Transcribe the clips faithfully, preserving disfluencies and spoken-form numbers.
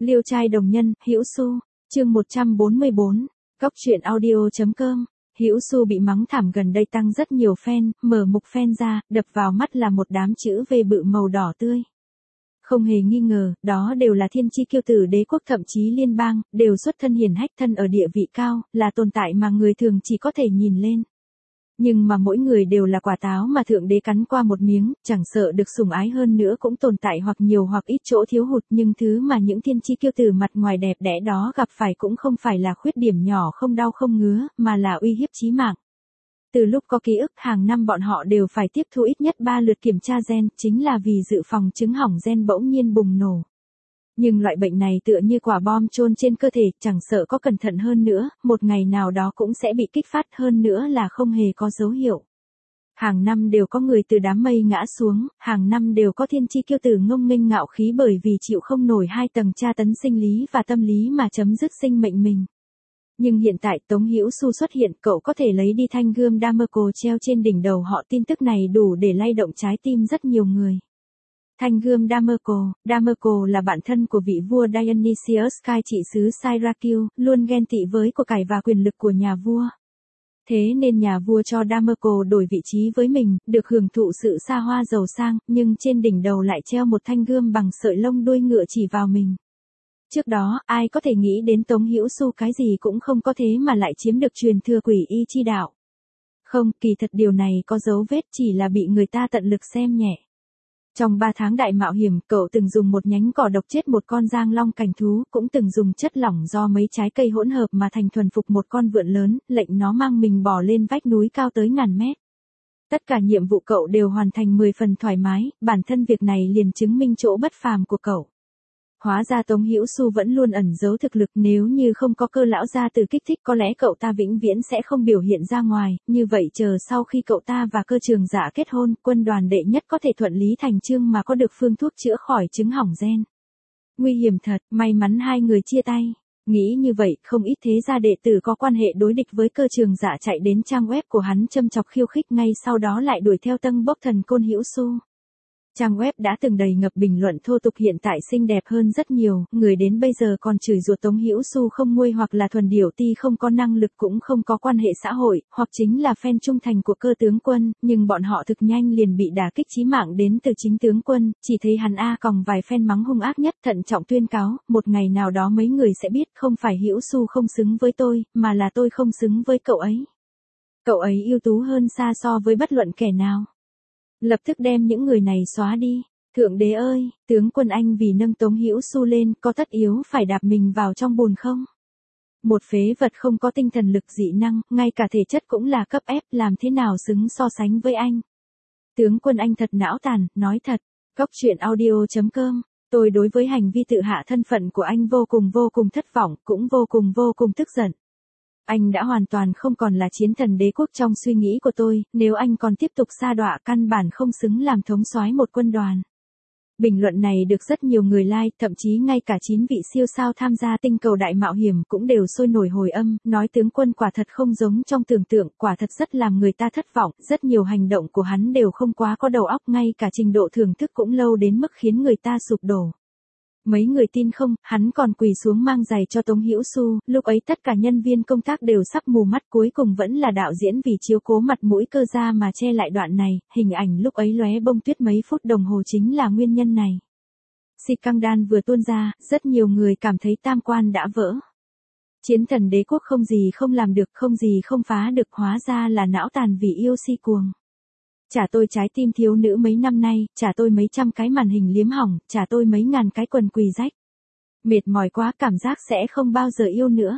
Liêu trai đồng nhân, Hữu Xu, chương một trăm bốn mươi bốn, Góc truyện audio chấm com. Hữu Xu bị mắng thảm gần đây tăng rất nhiều fan, mở mục fan ra, đập vào mắt là một đám chữ V bự màu đỏ tươi. Không hề nghi ngờ, đó đều là thiên chi kiêu tử đế quốc thậm chí liên bang, đều xuất thân hiển hách thân ở địa vị cao, là tồn tại mà người thường chỉ có thể nhìn lên. Nhưng mà mỗi người đều là quả táo mà thượng đế cắn qua một miếng, chẳng sợ được sủng ái hơn nữa cũng tồn tại hoặc nhiều hoặc ít chỗ thiếu hụt, nhưng thứ mà những thiên chi kiêu tử mặt ngoài đẹp đẽ đó gặp phải cũng không phải là khuyết điểm nhỏ không đau không ngứa, mà là uy hiếp chí mạng. Từ lúc có ký ức, hàng năm bọn họ đều phải tiếp thu ít nhất ba lượt kiểm tra gen, chính là vì dự phòng chứng hỏng gen bỗng nhiên bùng nổ. Nhưng loại bệnh này tựa như quả bom chôn trên cơ thể, chẳng sợ có cẩn thận hơn nữa, một ngày nào đó cũng sẽ bị kích phát, hơn nữa là không hề có dấu hiệu. Hàng năm đều có người từ đám mây ngã xuống, hàng năm đều có thiên chi kiêu tử ngông nghênh ngạo khí bởi vì chịu không nổi hai tầng tra tấn sinh lý và tâm lý mà chấm dứt sinh mệnh mình. Nhưng hiện tại Tống Hữu Xu xuất hiện, cậu có thể lấy đi thanh gươm Damasco treo trên đỉnh đầu họ, tin tức này đủ để lay động trái tim rất nhiều người. Thanh gươm Damasco, Damasco là bạn thân của vị vua Dionysius cai trị xứ Syracuse, luôn ghen tị với của cải và quyền lực của nhà vua. Thế nên nhà vua cho Damasco đổi vị trí với mình, được hưởng thụ sự xa hoa giàu sang, nhưng trên đỉnh đầu lại treo một thanh gươm bằng sợi lông đuôi ngựa chỉ vào mình. Trước đó, ai có thể nghĩ đến Tống Hữu Xu cái gì cũng không có thế mà lại chiếm được truyền thừa quỷ y chi đạo. Không, kỳ thật điều này có dấu vết, chỉ là bị người ta tận lực xem nhẹ. Trong ba tháng đại mạo hiểm, cậu từng dùng một nhánh cỏ độc chết một con giang long cảnh thú, cũng từng dùng chất lỏng do mấy trái cây hỗn hợp mà thành thuần phục một con vượn lớn, lệnh nó mang mình bò lên vách núi cao tới ngàn mét. Tất cả nhiệm vụ cậu đều hoàn thành mười phần thoải mái, bản thân việc này liền chứng minh chỗ bất phàm của cậu. Hóa ra Tống Hữu Xu vẫn luôn ẩn giấu thực lực, nếu như không có Cơ lão gia tử kích thích có lẽ cậu ta vĩnh viễn sẽ không biểu hiện ra ngoài, như vậy chờ sau khi cậu ta và Cơ Trường Dạ kết hôn, quân đoàn đệ nhất có thể thuận lý thành chương mà có được phương thuốc chữa khỏi chứng hỏng gen. Nguy hiểm thật, may mắn hai người chia tay. Nghĩ như vậy, không ít thế gia đệ tử có quan hệ đối địch với Cơ Trường Dạ chạy đến trang web của hắn châm chọc khiêu khích, ngay sau đó lại đuổi theo tân bốc thần côn Hữu Xu. Trang web đã từng đầy ngập bình luận thô tục hiện tại xinh đẹp hơn rất nhiều, người đến bây giờ còn chửi rủa Tống Hữu Xu không nguôi hoặc là thuần điểu ti không có năng lực cũng không có quan hệ xã hội, hoặc chính là fan trung thành của Cơ tướng quân, nhưng bọn họ thực nhanh liền bị đả kích chí mạng đến từ chính tướng quân, chỉ thấy hắn a còng vài fan mắng hung ác nhất, thận trọng tuyên cáo, một ngày nào đó mấy người sẽ biết không phải Hữu Xu không xứng với tôi, mà là tôi không xứng với cậu ấy. Cậu ấy ưu tú hơn xa so với bất luận kẻ nào. Lập tức đem những người này xóa đi. Thượng đế ơi, tướng quân anh vì nâng Tống Hữu Xu lên, có tất yếu phải đạp mình vào trong bùn không? Một phế vật không có tinh thần lực dị năng, ngay cả thể chất cũng là cấp ép, làm thế nào xứng so sánh với anh? Tướng quân anh thật não tàn, nói thật. Góc truyện audio chấm com. Tôi đối với hành vi tự hạ thân phận của anh vô cùng vô cùng thất vọng, cũng vô cùng vô cùng tức giận. Anh đã hoàn toàn không còn là chiến thần đế quốc trong suy nghĩ của tôi, nếu anh còn tiếp tục sa đọa căn bản không xứng làm thống soái một quân đoàn. Bình luận này được rất nhiều người like, thậm chí ngay cả chín vị siêu sao tham gia tinh cầu đại mạo hiểm cũng đều sôi nổi hồi âm, nói tướng quân quả thật không giống trong tưởng tượng, quả thật rất làm người ta thất vọng, rất nhiều hành động của hắn đều không quá có đầu óc, ngay cả trình độ thưởng thức cũng lâu đến mức khiến người ta sụp đổ. Mấy người tin không, hắn còn quỳ xuống mang giày cho Tống Hữu Xu, lúc ấy tất cả nhân viên công tác đều sắp mù mắt, cuối cùng vẫn là đạo diễn vì chiếu cố mặt mũi Cơ gia mà che lại đoạn này, hình ảnh lúc ấy lóe bông tuyết mấy phút đồng hồ chính là nguyên nhân này. Si căng đan vừa tuôn ra, rất nhiều người cảm thấy tam quan đã vỡ. Chiến thần đế quốc không gì không làm được, không gì không phá được, hóa ra là não tàn vì yêu si cuồng. Trả tôi trái tim thiếu nữ mấy năm nay, trả tôi mấy trăm cái màn hình liếm hỏng, trả tôi mấy ngàn cái quần quỳ rách. Mệt mỏi quá, cảm giác sẽ không bao giờ yêu nữa.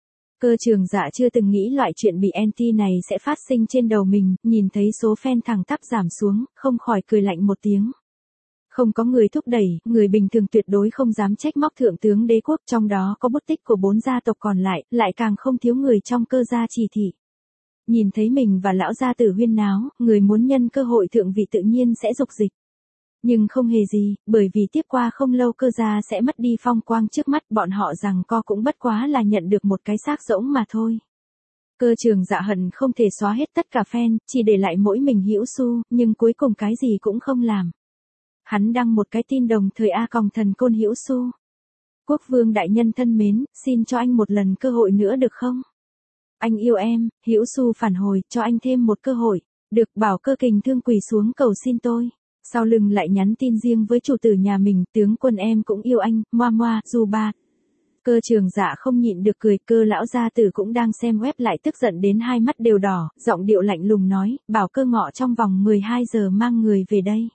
Cơ Trường Dạ chưa từng nghĩ loại chuyện bị anti này sẽ phát sinh trên đầu mình, nhìn thấy số fan thẳng tắp giảm xuống, không khỏi cười lạnh một tiếng. Không có người thúc đẩy, người bình thường tuyệt đối không dám trách móc thượng tướng đế quốc, trong đó có bút tích của bốn gia tộc còn lại, lại càng không thiếu người trong Cơ gia chỉ thị. Nhìn thấy mình và lão gia tử huyên náo, người muốn nhân cơ hội thượng vị tự nhiên sẽ dục dịch. Nhưng không hề gì, bởi vì tiếp qua không lâu Cơ gia sẽ mất đi phong quang trước mắt, bọn họ rằng co cũng bất quá là nhận được một cái xác rỗng mà thôi. Cơ Trường Dạ hận không thể xóa hết tất cả fan, chỉ để lại mỗi mình Hữu Xu, nhưng cuối cùng cái gì cũng không làm. Hắn đăng một cái tin đồng thời a còng thần côn Hữu Xu. Quốc vương đại nhân thân mến, xin cho anh một lần cơ hội nữa được không? Anh yêu em, Hữu Xu phản hồi, cho anh thêm một cơ hội. Được, Bảo Cơ Kình Thương quỳ xuống cầu xin tôi. Sau lưng lại nhắn tin riêng với chủ tử nhà mình, tướng quân em cũng yêu anh, moa moa, du ba. Cơ Trường Dạ không nhịn được cười, Cơ lão gia tử cũng đang xem web lại tức giận đến hai mắt đều đỏ, giọng điệu lạnh lùng nói, Bảo Cơ Ngọ trong vòng mười hai giờ mang người về đây.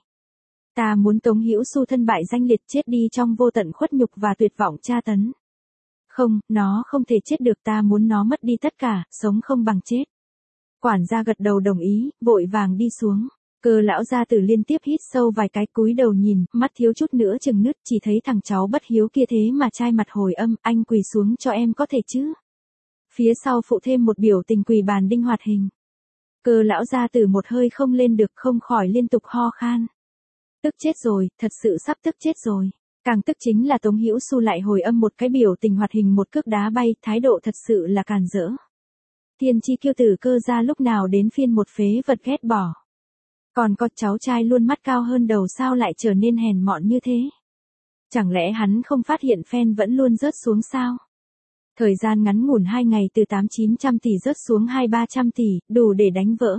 Ta muốn Tống Hữu Xu thân bại danh liệt chết đi trong vô tận khuất nhục và tuyệt vọng tra tấn. Không, nó không thể chết được, ta muốn nó mất đi tất cả, sống không bằng chết. Quản gia gật đầu đồng ý, vội vàng đi xuống. Cơ lão gia tử liên tiếp hít sâu vài cái, cúi đầu nhìn, mắt thiếu chút nữa chừng nứt, chỉ thấy thằng cháu bất hiếu kia thế mà trai mặt hồi âm, anh quỳ xuống cho em có thể chứ. Phía sau phụ thêm một biểu tình quỳ bàn đinh hoạt hình. Cơ lão gia tử một hơi không lên được, không khỏi liên tục ho khan. Tức chết rồi, thật sự sắp tức chết rồi. Càng tức chính là Tống Hữu Xu lại hồi âm một cái biểu tình hoạt hình một cước đá bay, thái độ thật sự là càn rỡ. Thiên chi kiêu tử Cơ gia lúc nào đến phiên một phế vật ghét bỏ. Còn có cháu trai luôn mắt cao hơn đầu sao lại trở nên hèn mọn như thế? Chẳng lẽ hắn không phát hiện fan vẫn luôn rớt xuống sao? Thời gian ngắn ngủn hai ngày từ tám chín trăm tỷ rớt xuống hai ba trăm tỷ, đủ để đánh vỡ.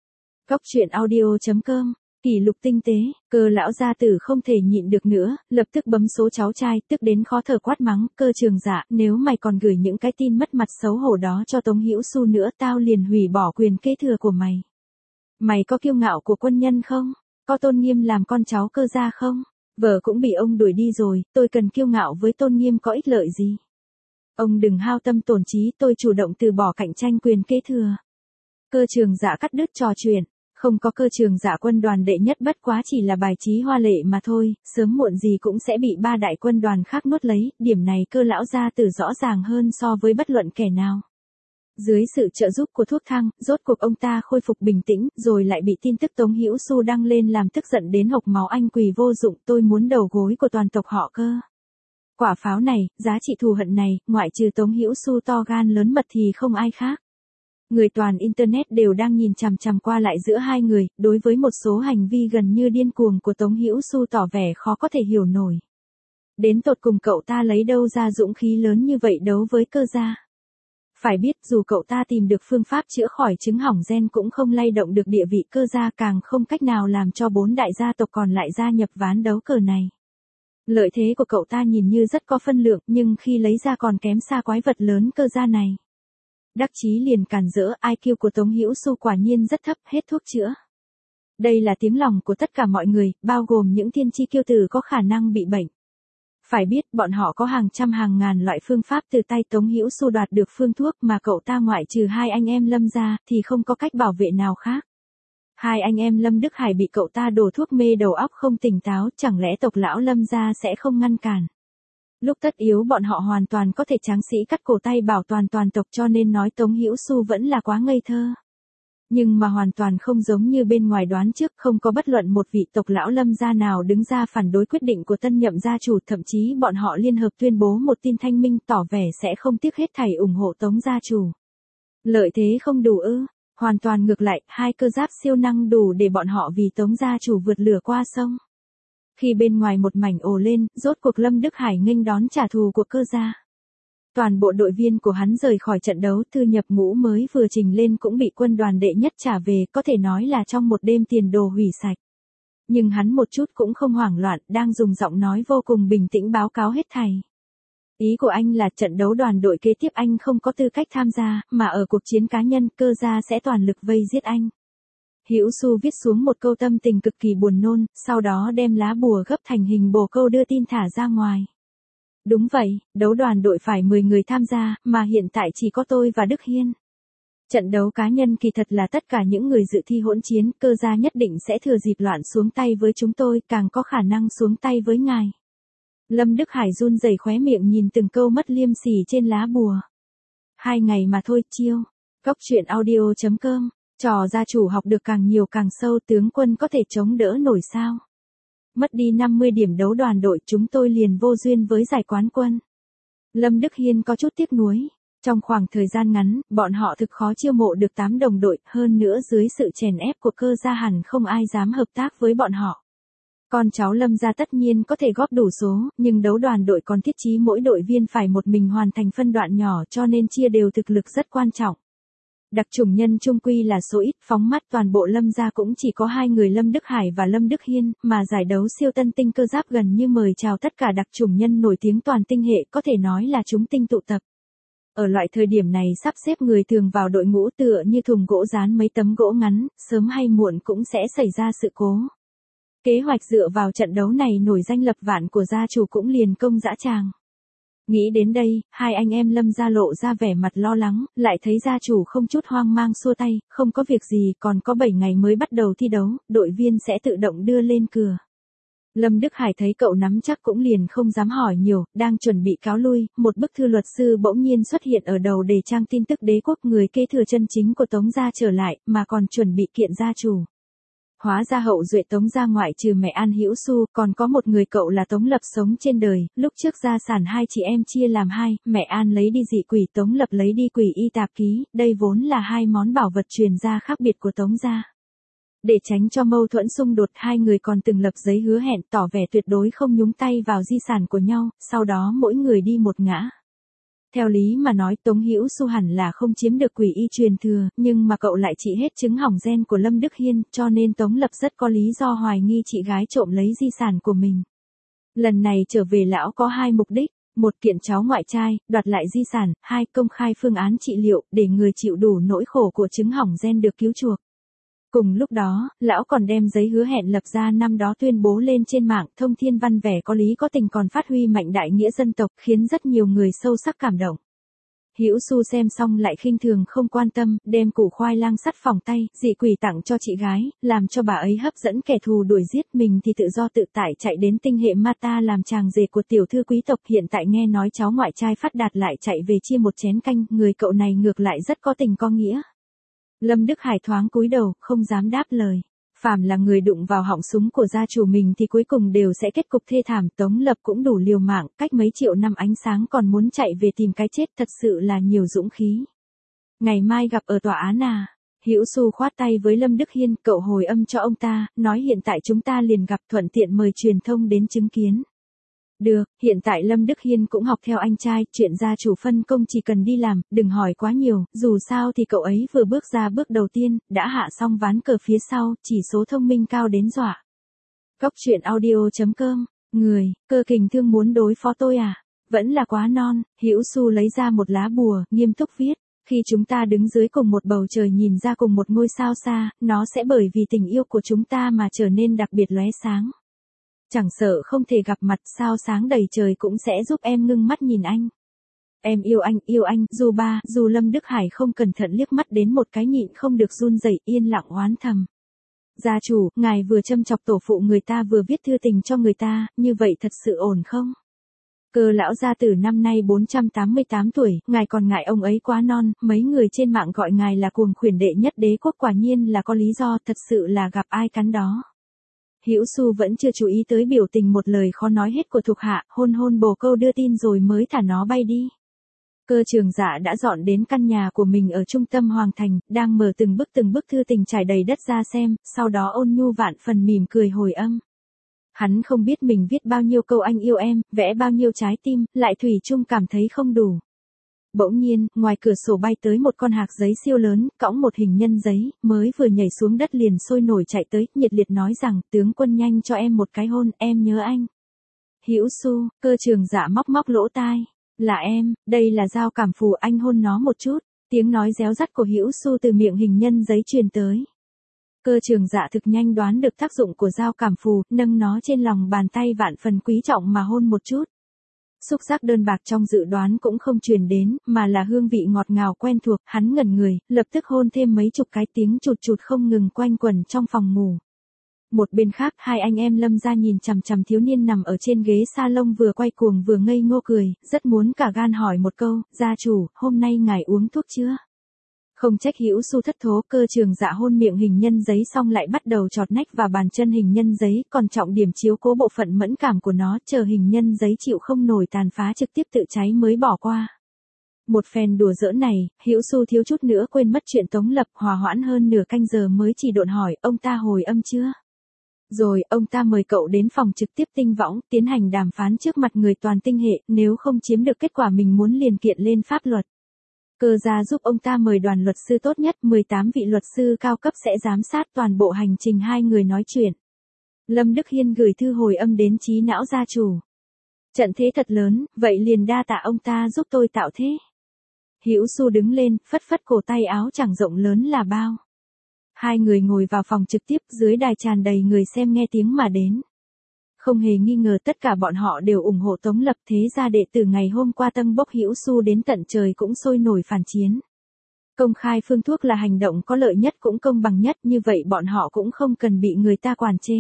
Cóc truyện audio chấm com, kỷ lục tinh tế, Cơ lão gia tử không thể nhịn được nữa, lập tức bấm số cháu trai, tức đến khó thở quát mắng, Cơ Trường Dạ, nếu mày còn gửi những cái tin mất mặt xấu hổ đó cho Tống Hữu Xu nữa, tao liền hủy bỏ quyền kế thừa của mày. Mày có kiêu ngạo của quân nhân không? Có tôn nghiêm làm con cháu Cơ gia không? Vợ cũng bị ông đuổi đi rồi, tôi cần kiêu ngạo với tôn nghiêm có ích lợi gì? Ông đừng hao tâm tổn trí, tôi chủ động từ bỏ cạnh tranh quyền kế thừa. Cơ Trường Dạ cắt đứt trò chuyện, không có Cơ Trường Dạ quân đoàn đệ nhất bất quá chỉ là bài trí hoa lệ mà thôi, sớm muộn gì cũng sẽ bị ba đại quân đoàn khác nuốt lấy, điểm này Cơ lão gia tử rõ ràng hơn so với bất luận kẻ nào. Dưới sự trợ giúp của thuốc thang, rốt cuộc ông ta khôi phục bình tĩnh, rồi lại bị tin tức Tống Hữu Xu đăng lên làm tức giận đến hộc máu, anh quỳ vô dụng, tôi muốn đầu gối của toàn tộc họ Cơ. Quả pháo này, giá trị thù hận này, ngoại trừ Tống Hữu Xu to gan lớn mật thì không ai khác. Người toàn internet đều đang nhìn chằm chằm qua lại giữa hai người, đối với một số hành vi gần như điên cuồng của Tống Hữu Xu tỏ vẻ khó có thể hiểu nổi. Đến tột cùng cậu ta lấy đâu ra dũng khí lớn như vậy đấu với Cơ gia? Phải biết dù cậu ta tìm được phương pháp chữa khỏi chứng hỏng gen cũng không lay động được địa vị Cơ gia, càng không cách nào làm cho bốn đại gia tộc còn lại gia nhập ván đấu cờ này. Lợi thế của cậu ta nhìn như rất có phân lượng, nhưng khi lấy ra còn kém xa quái vật lớn Cơ gia này. Đắc chí liền càn rỡ, i kiu của Tống Hữu Xu quả nhiên rất thấp, hết thuốc chữa. Đây là tiếng lòng của tất cả mọi người, bao gồm những thiên chi kiêu tử có khả năng bị bệnh. Phải biết, bọn họ có hàng trăm hàng ngàn loại phương pháp từ tay Tống Hữu Xu đoạt được phương thuốc, mà cậu ta ngoại trừ hai anh em Lâm ra, thì không có cách bảo vệ nào khác. Hai anh em Lâm Đức Hải bị cậu ta đổ thuốc mê đầu óc không tỉnh táo, chẳng lẽ tộc lão Lâm ra sẽ không ngăn cản. Lúc tất yếu bọn họ hoàn toàn có thể tráng sĩ cắt cổ tay bảo toàn toàn tộc, cho nên nói Tống Hữu Xu vẫn là quá ngây thơ. Nhưng mà hoàn toàn không giống như bên ngoài đoán trước, không có bất luận một vị tộc lão Lâm gia nào đứng ra phản đối quyết định của tân nhậm gia chủ, thậm chí bọn họ liên hợp tuyên bố một tin thanh minh tỏ vẻ sẽ không tiếc hết thảy ủng hộ Tống gia chủ. Lợi thế không đủ ư? Hoàn toàn ngược lại, hai cơ giáp siêu năng đủ để bọn họ vì Tống gia chủ vượt lửa qua sông. Khi bên ngoài một mảnh ồ lên, rốt cuộc Lâm Đức Hải nghênh đón trả thù của Cơ gia. Toàn bộ đội viên của hắn rời khỏi trận đấu, thư nhập ngũ mới vừa trình lên cũng bị quân đoàn đệ nhất trả về, có thể nói là trong một đêm tiền đồ hủy sạch. Nhưng hắn một chút cũng không hoảng loạn, đang dùng giọng nói vô cùng bình tĩnh báo cáo hết thảy. Ý của anh là trận đấu đoàn đội kế tiếp anh không có tư cách tham gia, mà ở cuộc chiến cá nhân, Cơ gia sẽ toàn lực vây giết anh. Hữu Xu viết xuống một câu tâm tình cực kỳ buồn nôn, sau đó đem lá bùa gấp thành hình bồ câu đưa tin thả ra ngoài. Đúng vậy, đấu đoàn đội phải mười người tham gia, mà hiện tại chỉ có tôi và Đức Hiên. Trận đấu cá nhân kỳ thật là tất cả những người dự thi hỗn chiến, Cơ gia nhất định sẽ thừa dịp loạn xuống tay với chúng tôi, càng có khả năng xuống tay với ngài. Lâm Đức Hải run rẩy khóe miệng nhìn từng câu mất liêm sỉ trên lá bùa. Hai ngày mà thôi, chiêu. Cóc truyện audio chấm com, trò gia chủ học được càng nhiều càng sâu, tướng quân có thể chống đỡ nổi sao? Mất đi năm mươi điểm đấu đoàn đội, chúng tôi liền vô duyên với giải quán quân. Lâm Đức Hiên có chút tiếc nuối. Trong khoảng thời gian ngắn, bọn họ thực khó chiêu mộ được tám đồng đội, hơn nữa dưới sự chèn ép của Cơ gia hẳn không ai dám hợp tác với bọn họ. Con cháu Lâm gia tất nhiên có thể góp đủ số, nhưng đấu đoàn đội còn thiết chí mỗi đội viên phải một mình hoàn thành phân đoạn nhỏ cho nên chia đều thực lực rất quan trọng. Đặc chủng nhân trung quy là số ít, phóng mắt toàn bộ Lâm gia cũng chỉ có hai người Lâm Đức Hải và Lâm Đức Hiên, mà giải đấu siêu tân tinh cơ giáp gần như mời chào tất cả đặc chủng nhân nổi tiếng toàn tinh hệ, có thể nói là chúng tinh tụ tập. Ở loại thời điểm này sắp xếp người thường vào đội ngũ tựa như thùng gỗ dán mấy tấm gỗ ngắn, sớm hay muộn cũng sẽ xảy ra sự cố. Kế hoạch dựa vào trận đấu này nổi danh lập vạn của gia chủ cũng liền công dã tràng. Nghĩ đến đây, hai anh em Lâm gia lộ ra vẻ mặt lo lắng, lại thấy gia chủ không chút hoang mang xua tay, không có việc gì, còn có bảy ngày mới bắt đầu thi đấu, đội viên sẽ tự động đưa lên cửa. Lâm Đức Hải thấy cậu nắm chắc cũng liền không dám hỏi nhiều, đang chuẩn bị cáo lui, một bức thư luật sư bỗng nhiên xuất hiện ở đầu đề trang tin tức đế quốc người kế thừa chân chính của Tống gia trở lại, mà còn chuẩn bị kiện gia chủ. Hóa ra hậu duệ Tống gia ngoại trừ mẹ An Hữu Xu, còn có một người cậu là Tống Lập sống trên đời, lúc trước gia sản hai chị em chia làm hai, mẹ An lấy đi dị quỷ, Tống Lập lấy đi quỷ y tạp ký, đây vốn là hai món bảo vật truyền gia khác biệt của Tống gia. Để tránh cho mâu thuẫn xung đột, hai người còn từng lập giấy hứa hẹn tỏ vẻ tuyệt đối không nhúng tay vào di sản của nhau, sau đó mỗi người đi một ngã. Theo lý mà nói Tống Hữu Xu hẳn là không chiếm được quỷ y truyền thừa, nhưng mà cậu lại trị hết chứng hỏng gen của Lâm Đức Hiên, cho nên Tống Lập rất có lý do hoài nghi chị gái trộm lấy di sản của mình. Lần này trở về lão có hai mục đích, một kiện cháu ngoại trai, đoạt lại di sản, hai công khai phương án trị liệu, để người chịu đủ nỗi khổ của chứng hỏng gen được cứu chuộc. Cùng lúc đó, lão còn đem giấy hứa hẹn lập ra năm đó tuyên bố lên trên mạng, thông thiên văn vẻ có lý có tình còn phát huy mạnh đại nghĩa dân tộc, khiến rất nhiều người sâu sắc cảm động. Hữu Xu xem xong lại khinh thường không quan tâm, đem củ khoai lang sắt phòng tay, dị quỷ tặng cho chị gái, làm cho bà ấy hấp dẫn kẻ thù đuổi giết, mình thì tự do tự tại chạy đến tinh hệ Mata làm chàng rể của tiểu thư quý tộc, hiện tại nghe nói cháu ngoại trai phát đạt lại chạy về chia một chén canh, người cậu này ngược lại rất có tình có nghĩa. Lâm Đức Hải thoáng cúi đầu, không dám đáp lời. Phàm là người đụng vào họng súng của gia chủ mình thì cuối cùng đều sẽ kết cục thê thảm. Tống Lập cũng đủ liều mạng, cách mấy triệu năm ánh sáng còn muốn chạy về tìm cái chết, thật sự là nhiều dũng khí. Ngày mai gặp ở tòa án à? Hữu Xu khoát tay với Lâm Đức Hiên, cậu hồi âm cho ông ta, nói hiện tại chúng ta liền gặp, thuận tiện mời truyền thông đến chứng kiến. Được, hiện tại Lâm Đức Hiên cũng học theo anh trai, chuyện gia chủ phân công chỉ cần đi làm, đừng hỏi quá nhiều, dù sao thì cậu ấy vừa bước ra bước đầu tiên, đã hạ xong ván cờ phía sau, chỉ số thông minh cao đến dọa. Góc truyện audio chấm com, người, cơ kình thương muốn đối phó tôi à? Vẫn là quá non. Hữu Xu lấy ra một lá bùa, nghiêm túc viết. Khi chúng ta đứng dưới cùng một bầu trời nhìn ra cùng một ngôi sao xa, nó sẽ bởi vì tình yêu của chúng ta mà trở nên đặc biệt lóe sáng. Chẳng sợ không thể gặp mặt, sao sáng đầy trời cũng sẽ giúp em ngưng mắt nhìn anh. Em yêu anh, yêu anh, dù ba, dù Lâm Đức Hải không cẩn thận liếc mắt đến một cái nhịn không được run rẩy, yên lặng oán thầm. Gia chủ, ngài vừa châm chọc tổ phụ người ta vừa viết thư tình cho người ta, như vậy thật sự ổn không? Cơ lão gia tử năm nay bốn trăm tám mươi tám tuổi, ngài còn ngại ông ấy quá non, mấy người trên mạng gọi ngài là cuồng khuyển đệ nhất đế quốc, quả nhiên là có lý do, thật sự là gặp ai cắn đó. Hữu Xu vẫn chưa chú ý tới biểu tình một lời khó nói hết của thuộc hạ, hôn hôn bồ câu đưa tin rồi mới thả nó bay đi. Cơ Trường Dạ đã dọn đến căn nhà của mình ở trung tâm Hoàng Thành, đang mở từng bức từng bức thư tình trải đầy đất ra xem, sau đó ôn nhu vạn phần mỉm cười hồi âm. Hắn không biết mình viết bao nhiêu câu anh yêu em, vẽ bao nhiêu trái tim, lại thủy chung cảm thấy không đủ. Bỗng nhiên, ngoài cửa sổ bay tới một con hạc giấy siêu lớn, cõng một hình nhân giấy, mới vừa nhảy xuống đất liền sôi nổi chạy tới, nhiệt liệt nói rằng, tướng quân nhanh cho em một cái hôn, em nhớ anh. Hữu Xu, Cơ Trường Dạ móc móc lỗ tai. Là em, đây là Giao Cảm Phù, anh hôn nó một chút. Tiếng nói réo rắt của Hữu Xu từ miệng hình nhân giấy truyền tới. Cơ Trường Dạ thực nhanh đoán được tác dụng của Giao Cảm Phù, nâng nó trên lòng bàn tay vạn phần quý trọng mà hôn một chút. Xúc giác đơn bạc trong dự đoán cũng không truyền đến, mà là hương vị ngọt ngào quen thuộc, hắn ngẩn người, lập tức hôn thêm mấy chục cái, tiếng chụt chụt không ngừng quanh quẩn trong phòng ngủ. Một bên khác, hai anh em Lâm gia nhìn chằm chằm thiếu niên nằm ở trên ghế salon vừa quay cuồng vừa ngây ngô cười, rất muốn cả gan hỏi một câu, gia chủ, hôm nay ngài uống thuốc chưa? Không trách Hữu Xu thất thố. Cơ Trường Dạ hôn miệng hình nhân giấy xong lại bắt đầu chọt nách và bàn chân hình nhân giấy, còn trọng điểm chiếu cố bộ phận mẫn cảm của nó, chờ hình nhân giấy chịu không nổi tàn phá trực tiếp tự cháy mới bỏ qua. Một phen đùa giỡn này, Hữu Xu thiếu chút nữa quên mất chuyện Tống Lập, hòa hoãn hơn nửa canh giờ mới chỉ độn hỏi, ông ta hồi âm chưa? Rồi, ông ta mời cậu đến phòng trực tiếp tinh võng, tiến hành đàm phán trước mặt người toàn tinh hệ, nếu không chiếm được kết quả mình muốn liền kiện lên pháp luật. Cơ gia giúp ông ta mời đoàn luật sư tốt nhất, mười tám vị luật sư cao cấp sẽ giám sát toàn bộ hành trình hai người nói chuyện. Lâm Đức Hiên gửi thư hồi âm đến trí não gia chủ. Trận thế thật lớn, vậy liền đa tạ ông ta giúp tôi tạo thế. Hữu Xu đứng lên, phất phất cổ tay áo chẳng rộng lớn là bao. Hai người ngồi vào phòng trực tiếp, dưới đài tràn đầy người xem nghe tiếng mà đến. Không hề nghi ngờ tất cả bọn họ đều ủng hộ Tống Lập, thế ra đệ tử ngày hôm qua tâng bốc Hữu Xu đến tận trời cũng sôi nổi phản chiến. Công khai phương thuốc là hành động có lợi nhất cũng công bằng nhất, như vậy bọn họ cũng không cần bị người ta quản chế.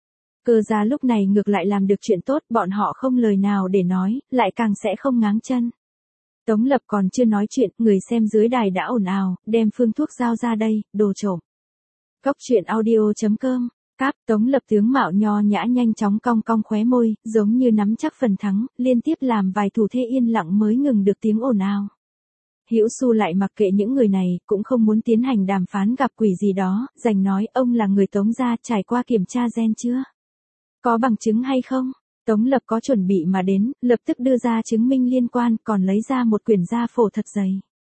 Cơ gia lúc này ngược lại làm được chuyện tốt, bọn họ không lời nào để nói, lại càng sẽ không ngáng chân. Tống Lập còn chưa nói chuyện, người xem dưới đài đã ồn ào, đem phương thuốc giao ra đây, đồ trộm. Cóc truyện audio chấm com, cáp, Tống Lập tướng mạo nho nhã nhanh chóng cong cong khóe môi, giống như nắm chắc phần thắng, liên tiếp làm vài thủ thế yên lặng mới ngừng được tiếng ồn ào. Hữu Xu lại mặc kệ những người này, cũng không muốn tiến hành đàm phán gặp quỷ gì đó, giành nói ông là người Tống gia, trải qua kiểm tra gen chưa? Có bằng chứng hay không? Tống Lập có chuẩn bị mà đến, lập tức đưa ra chứng minh liên quan, còn lấy ra một quyển gia phổ thật dày.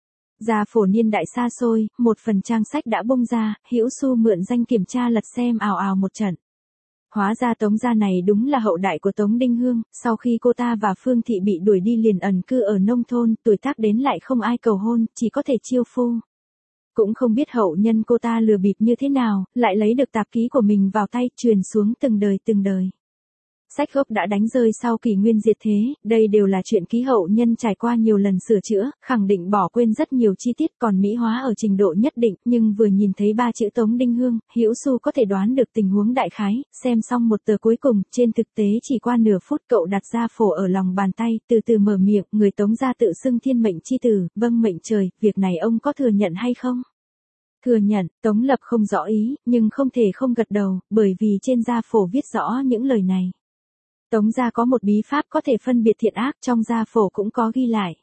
Gia phổ niên đại xa xôi, một phần trang sách đã bung ra, Hữu Xu mượn danh kiểm tra lật xem ào ào một trận. Hóa ra Tống gia này đúng là hậu đại của Tống Đinh Hương, sau khi cô ta và Phương Thị bị đuổi đi liền ẩn cư ở nông thôn, tuổi tác đến lại không ai cầu hôn, chỉ có thể chiêu phu. Cũng không biết hậu nhân cô ta lừa bịp như thế nào, lại lấy được tạp ký của mình vào tay, truyền xuống từng đời từng đời. Sách gốc đã đánh rơi sau kỷ nguyên diệt thế, đây đều là chuyện ký hậu nhân trải qua nhiều lần sửa chữa, khẳng định bỏ quên rất nhiều chi tiết còn mỹ hóa ở trình độ nhất định, nhưng vừa nhìn thấy ba chữ Tống Đinh Hương, Hữu Xu có thể đoán được tình huống đại khái, xem xong một tờ cuối cùng, trên thực tế chỉ qua nửa phút cậu đặt gia phổ ở lòng bàn tay, từ từ mở miệng, người Tống gia tự xưng thiên mệnh chi tử, vâng mệnh trời, việc này ông có thừa nhận hay không? Thừa nhận, Tống Lập không rõ ý, nhưng không thể không gật đầu, bởi vì trên gia phổ viết rõ những lời này. Tống gia có một bí pháp có thể phân biệt thiện ác, trong gia phổ cũng có ghi lại.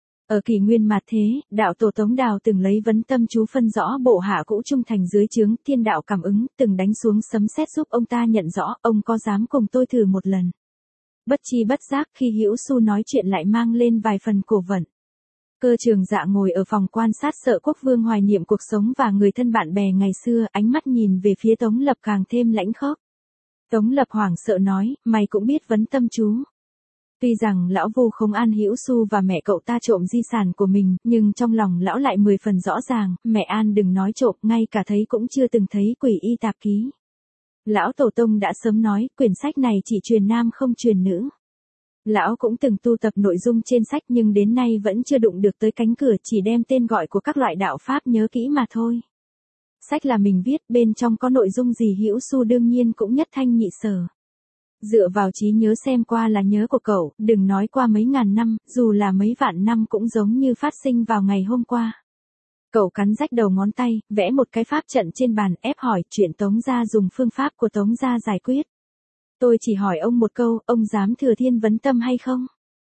Ở kỷ nguyên mạt thế, đạo tổ Tống Đào từng lấy vấn tâm chú phân rõ bộ hạ cũ trung thành dưới trướng, thiên đạo cảm ứng, từng đánh xuống sấm sét giúp ông ta nhận rõ, ông có dám cùng tôi thử một lần. Bất chi bất giác khi Hữu Xu nói chuyện lại mang lên vài phần cổ vận. Cơ Trường Dạ ngồi ở phòng quan sát Sợ Quốc Vương hoài niệm cuộc sống và người thân bạn bè ngày xưa, ánh mắt nhìn về phía Tống Lập càng thêm lãnh khốc. Tống Lập hoảng sợ nói, mày cũng biết vấn tâm chú. Tuy rằng lão Vu không an Hữu Xu và mẹ cậu ta trộm di sản của mình, nhưng trong lòng lão lại mười phần rõ ràng, mẹ An đừng nói trộm, ngay cả thấy cũng chưa từng thấy quỷ y tạp ký. Lão Tổ Tông đã sớm nói, quyển sách này chỉ truyền nam không truyền nữ. Lão cũng từng tu tập nội dung trên sách nhưng đến nay vẫn chưa đụng được tới cánh cửa, chỉ đem tên gọi của các loại đạo pháp nhớ kỹ mà thôi. Sách là mình viết, bên trong có nội dung gì Hữu Xu đương nhiên cũng nhất thanh nhị sở. Dựa vào trí nhớ xem qua là nhớ của cậu, đừng nói qua mấy ngàn năm, dù là mấy vạn năm cũng giống như phát sinh vào ngày hôm qua. Cậu cắn rách đầu ngón tay, vẽ một cái pháp trận trên bàn, ép hỏi chuyện Tống gia dùng phương pháp của Tống gia giải quyết. Tôi chỉ hỏi ông một câu, ông dám thừa thiên vấn tâm hay không?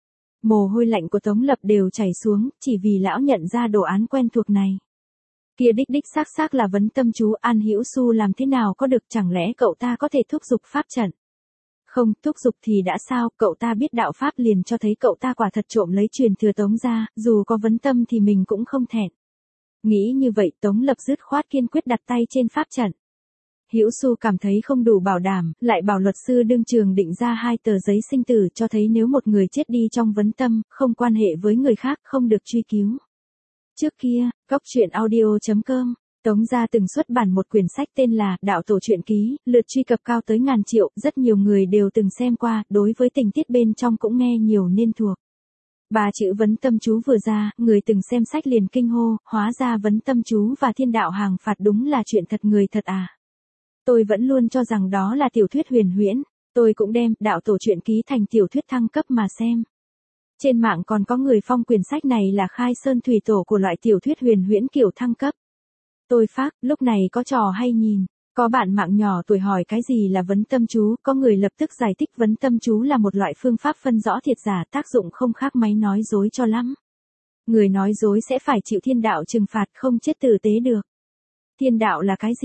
Mồ hôi lạnh của Tống Lập đều chảy xuống, chỉ vì lão nhận ra đồ án quen thuộc này. Kia đích đích xác xác là vấn tâm chú, An Hữu Xu làm thế nào có được, chẳng lẽ cậu ta có thể thúc giục pháp trận? Không, thúc giục thì đã sao, cậu ta biết đạo pháp liền cho thấy cậu ta quả thật trộm lấy truyền thừa Tống gia, dù có vấn tâm thì mình cũng không thẹn. Nghĩ như vậy, Tống Lập dứt khoát kiên quyết đặt tay trên pháp trận. Hữu Xu cảm thấy không đủ bảo đảm, lại bảo luật sư đương trường định ra hai tờ giấy sinh tử cho thấy nếu một người chết đi trong vấn tâm, không quan hệ với người khác, không được truy cứu. Trước kia, cóc truyện audio chấm com, Tống gia từng xuất bản một quyển sách tên là Đạo Tổ Truyện Ký, lượt truy cập cao tới ngàn triệu, rất nhiều người đều từng xem qua, đối với tình tiết bên trong cũng nghe nhiều nên thuộc. Ba chữ vấn tâm chú vừa ra, người từng xem sách liền kinh hô, hóa ra vấn tâm chú và thiên đạo hàng phạt đúng là chuyện thật người thật à. Tôi vẫn luôn cho rằng đó là tiểu thuyết huyền huyễn, tôi cũng đem Đạo Tổ Truyện Ký thành tiểu thuyết thăng cấp mà xem. Trên mạng còn có người phong quyển sách này là khai sơn thủy tổ của loại tiểu thuyết huyền huyễn kiểu thăng cấp. Tôi phác, lúc này có trò hay nhìn. Có bạn mạng nhỏ tuổi hỏi cái gì là vấn tâm chú, có người lập tức giải thích vấn tâm chú là một loại phương pháp phân rõ thiệt giả, tác dụng không khác máy nói dối cho lắm. Người nói dối sẽ phải chịu thiên đạo trừng phạt, không chết tử tế được. Thiên đạo là cái gì?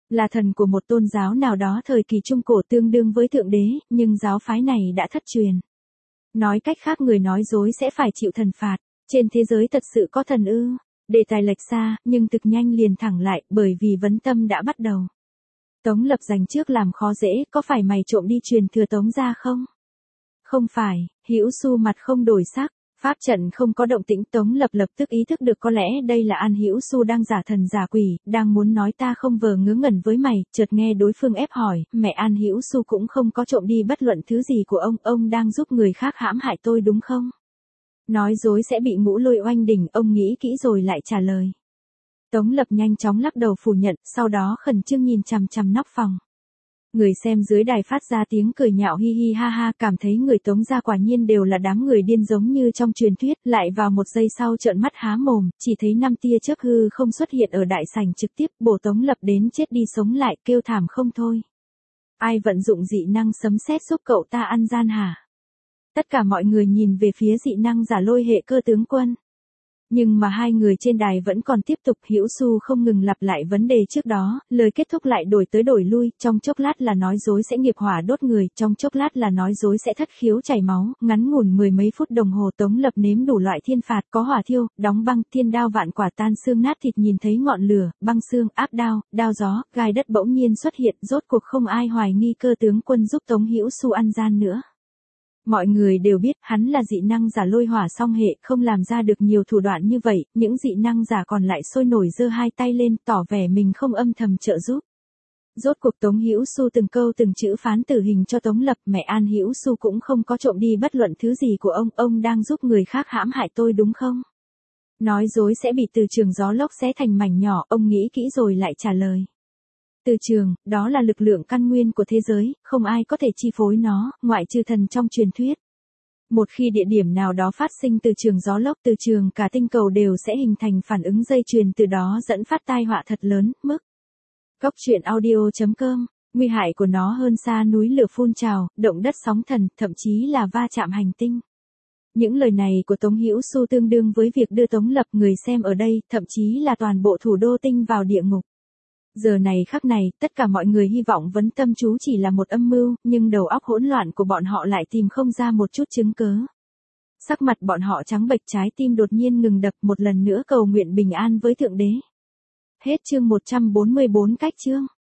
Là thần của một tôn giáo nào đó thời kỳ trung cổ tương đương với thượng đế, nhưng giáo phái này đã thất truyền. Nói cách khác người nói dối sẽ phải chịu thần phạt. Trên thế giới thật sự có thần ư? Đề tài lệch xa, nhưng thực nhanh liền thẳng lại, bởi vì vấn tâm đã bắt đầu. Tống Lập dành trước làm khó dễ, có phải mày trộm đi truyền thừa Tống gia không? Không phải, Hữu Xu mặt không đổi sắc. Pháp trận không có động tĩnh, Tống Lập lập tức ý thức được có lẽ đây là An Hữu Xu đang giả thần giả quỷ, đang muốn nói ta không vờ ngớ ngẩn với mày, chợt nghe đối phương ép hỏi, mẹ An Hữu Xu cũng không có trộm đi bất luận thứ gì của ông, ông đang giúp người khác hãm hại tôi đúng không? Nói dối sẽ bị ngũ lôi oanh đỉnh, ông nghĩ kỹ rồi lại trả lời. Tống Lập nhanh chóng lắc đầu phủ nhận, sau đó khẩn trương nhìn chằm chằm nóc phòng. Người xem dưới đài phát ra tiếng cười nhạo hi hi ha ha, cảm thấy người Tống gia quả nhiên đều là đám người điên giống như trong truyền thuyết, lại vào một giây sau trợn mắt há mồm, chỉ thấy năm tia chớp hư không xuất hiện ở đại sảnh trực tiếp, bổ Tống Lập đến chết đi sống lại, kêu thảm không thôi. Ai vận dụng dị năng sấm sét giúp cậu ta ăn gian hả? Tất cả mọi người nhìn về phía dị năng giả Lôi hệ cơ tướng quân. Nhưng mà hai người trên đài vẫn còn tiếp tục, Hữu Xu không ngừng lặp lại vấn đề trước đó, lời kết thúc lại đổi tới đổi lui, trong chốc lát là nói dối sẽ nghiệp hỏa đốt người, trong chốc lát là nói dối sẽ thất khiếu chảy máu, ngắn ngủn mười mấy phút đồng hồ Tống Lập nếm đủ loại thiên phạt, có hỏa thiêu, đóng băng, thiên đao vạn quả tan xương nát thịt, nhìn thấy ngọn lửa, băng xương, áp đao, đao gió, gai đất bỗng nhiên xuất hiện, rốt cuộc không ai hoài nghi cơ tướng quân giúp Tống Hữu Xu ăn gian nữa. Mọi người đều biết hắn là dị năng giả Lôi hỏa song hệ, không làm ra được nhiều thủ đoạn như vậy, những dị năng giả còn lại sôi nổi giơ hai tay lên, tỏ vẻ mình không âm thầm trợ giúp. Rốt cuộc Tống Hữu Xu từng câu từng chữ phán tử hình cho Tống Lập, mẹ An Hữu Xu cũng không có trộm đi bất luận thứ gì của ông, ông đang giúp người khác hãm hại tôi đúng không? Nói dối sẽ bị từ trường gió lốc xé thành mảnh nhỏ, ông nghĩ kỹ rồi lại trả lời. Từ trường, đó là lực lượng căn nguyên của thế giới, không ai có thể chi phối nó, ngoại trừ thần trong truyền thuyết. Một khi địa điểm nào đó phát sinh từ trường gió lốc, từ trường cả tinh cầu đều sẽ hình thành phản ứng dây chuyền, từ đó dẫn phát tai họa thật lớn, mức. Góc truyện audio chấm com, nguy hại của nó hơn xa núi lửa phun trào, động đất sóng thần, thậm chí là va chạm hành tinh. Những lời này của Tống Hữu Xu tương đương với việc đưa Tống Lập, người xem ở đây, thậm chí là toàn bộ thủ đô tinh vào địa ngục. Giờ này khắc này, tất cả mọi người hy vọng vấn tâm chú chỉ là một âm mưu, nhưng đầu óc hỗn loạn của bọn họ lại tìm không ra một chút chứng cớ. Sắc mặt bọn họ trắng bệch, trái tim đột nhiên ngừng đập, một lần nữa cầu nguyện bình an với Thượng Đế. Hết chương một trăm bốn mươi bốn cách chương.